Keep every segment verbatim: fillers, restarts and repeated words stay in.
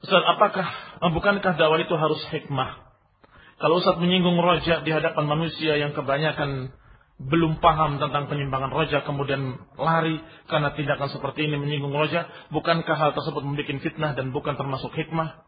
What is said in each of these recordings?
Ustaz, apakah, bukankah dakwah itu harus hikmah? Kalau Ustaz menyinggung roja di hadapan manusia yang kebanyakan belum paham tentang penyimpangan roja, kemudian lari karena tindakan seperti ini menyinggung roja, bukankah hal tersebut membuat fitnah dan bukan termasuk hikmah?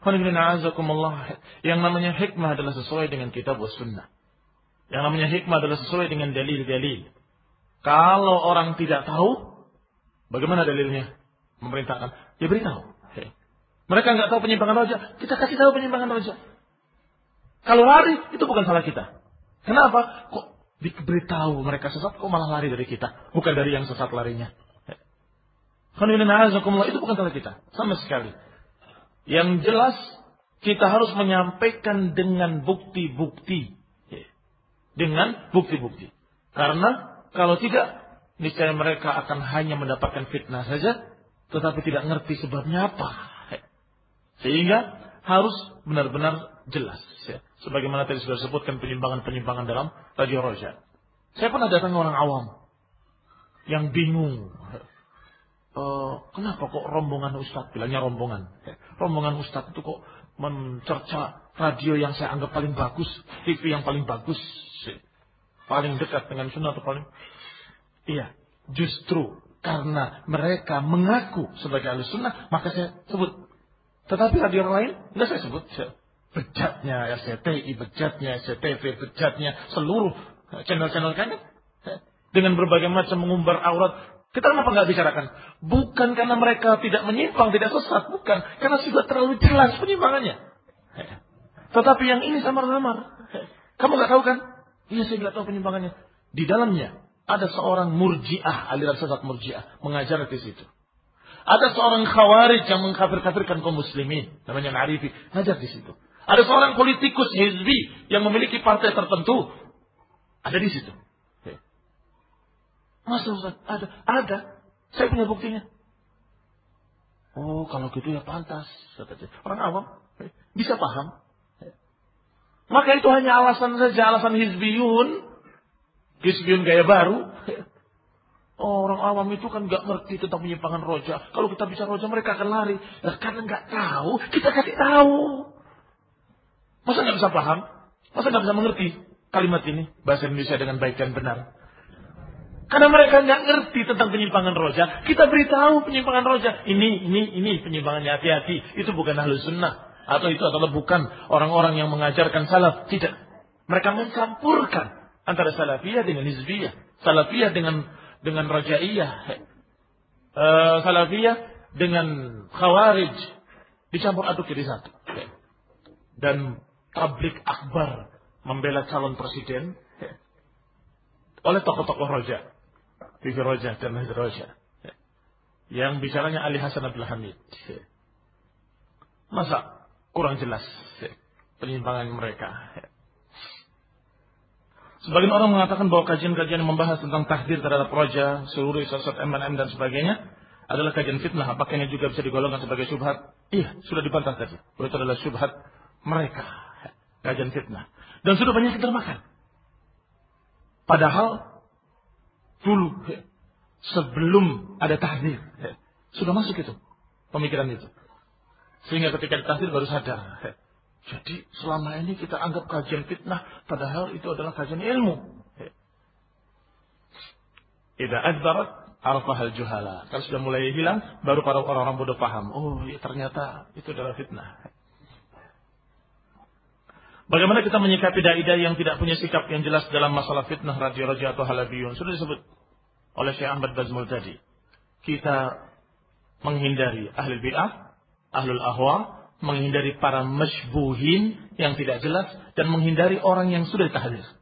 Yang namanya hikmah adalah sesuai dengan kitab wa sunnah. Yang namanya hikmah adalah sesuai dengan dalil-dalil. Kalau orang tidak tahu, bagaimana dalilnya? Memerintahkan, ya beritahu. Mereka nggak tahu penyimpangan roja, kita kasih tahu penyimpangan roja. Kalau lari, itu bukan salah kita. Kenapa? Kok diberitahu mereka sesat, kok malah lari dari kita? Bukan dari yang sesat larinya. Itu bukan salah kita. Sama sekali. Yang jelas, kita harus menyampaikan dengan bukti-bukti. Dengan bukti-bukti. Karena kalau tidak, niscaya mereka akan hanya mendapatkan fitnah saja, tetapi tidak ngerti sebabnya apa. Sehingga harus benar-benar jelas. Ya. Sebagaimana tadi sudah disebutkan penyimpangan-penyimpangan dalam radio roja. Saya pernah datang orang awam yang bingung. E, kenapa kok rombongan Ustadz, bilangnya rombongan. Ya. Rombongan Ustadz itu kok mencerca radio yang saya anggap paling bagus, T V yang paling bagus, ya. Paling dekat dengan sunnah atau paling... Iya, justru karena mereka mengaku sebagai ahli sunnah, maka saya sebut. Tetapi radio lain, enggak saya sebut. Bejatnya R C T I, bejatnya S C T V, bejatnya seluruh channel-channel kami. Dengan berbagai macam mengumbar aurat. Kita kenapa enggak bicarakan? Bukan karena mereka tidak menyimpang, tidak sesat. Bukan. Karena sudah terlalu jelas penyimpangannya. Tetapi yang ini samar-samar. Kamu enggak tahu kan? Iya, saya enggak tahu penyimpangannya. Di dalamnya ada seorang murjiah, aliran sesat murjiah. Mengajar di situ. Ada seorang khawarij yang mengkafir-kafirkan kaum muslimin. Namanya Al-Arifi. Ngajar di situ. Ada seorang politikus hizbi yang memiliki partai tertentu. Ada di situ. Masa Ustaz? Ada. Ada. Saya punya buktinya. Oh, kalau gitu ya pantas. Orang awam bisa paham. Maka itu hanya alasan saja. Alasan hizbiyun. Hizbiyun gaya baru. Orang awam itu kan gak ngerti tentang penyimpangan roja. Kalau kita bicara roja mereka akan lari. Nah, karena gak tahu, kita kasih tahu. Masa gak bisa paham? Masa gak bisa mengerti kalimat ini? Bahasa Indonesia dengan baik dan benar. Karena mereka gak ngerti tentang penyimpangan roja. Kita beritahu penyimpangan roja. Ini, ini, ini penyimpangannya, hati-hati. Itu bukan ahlu sunnah. Atau itu adalah bukan orang-orang yang mengajarkan salaf. Tidak. Mereka mencampurkan antara salafiyah dengan hizbiyah. Salafiyah dengan dengan rajaiyah, uh, salafiyah dengan khawarij, dicampur aduk jadi satu. Dan tablik akbar membela calon presiden oleh tokoh-tokoh roja, T V roja dan Hizb roja. Yang bicaranya Ali Hasan Abdul Hamid. Masa kurang jelas penyimpangan mereka? Sebagian orang mengatakan bahwa kajian-kajian yang membahas tentang tahdir terhadap roja, seluruh sesat M N M dan sebagainya adalah kajian fitnah. Apakah ini juga bisa digolongkan sebagai syubhat? Iya, sudah dibantah tadi. Itu adalah syubhat mereka. Kajian fitnah. Dan sudah banyak yang termakan. Padahal dulu sebelum ada tahdir sudah masuk itu pemikiran itu. Sehingga ketika ditahdir baru sadar. Jadi selama ini kita anggap kajian fitnah, padahal itu adalah kajian ilmu. Idza adbarat arafahal juhala. Kalau sudah mulai hilang, baru para orang-orang bodoh paham. Oh, ya ternyata itu adalah fitnah. Bagaimana kita menyikapi dai-dai yang tidak punya sikap yang jelas dalam masalah fitnah radio roja atau halabiyun? Sudah disebut oleh Syekh Ahmad Bazmul tadi. Kita menghindari ahli bid'ah, ahlul ahwa, menghindari para masybuhin yang tidak jelas, dan menghindari orang yang sudah tahdir.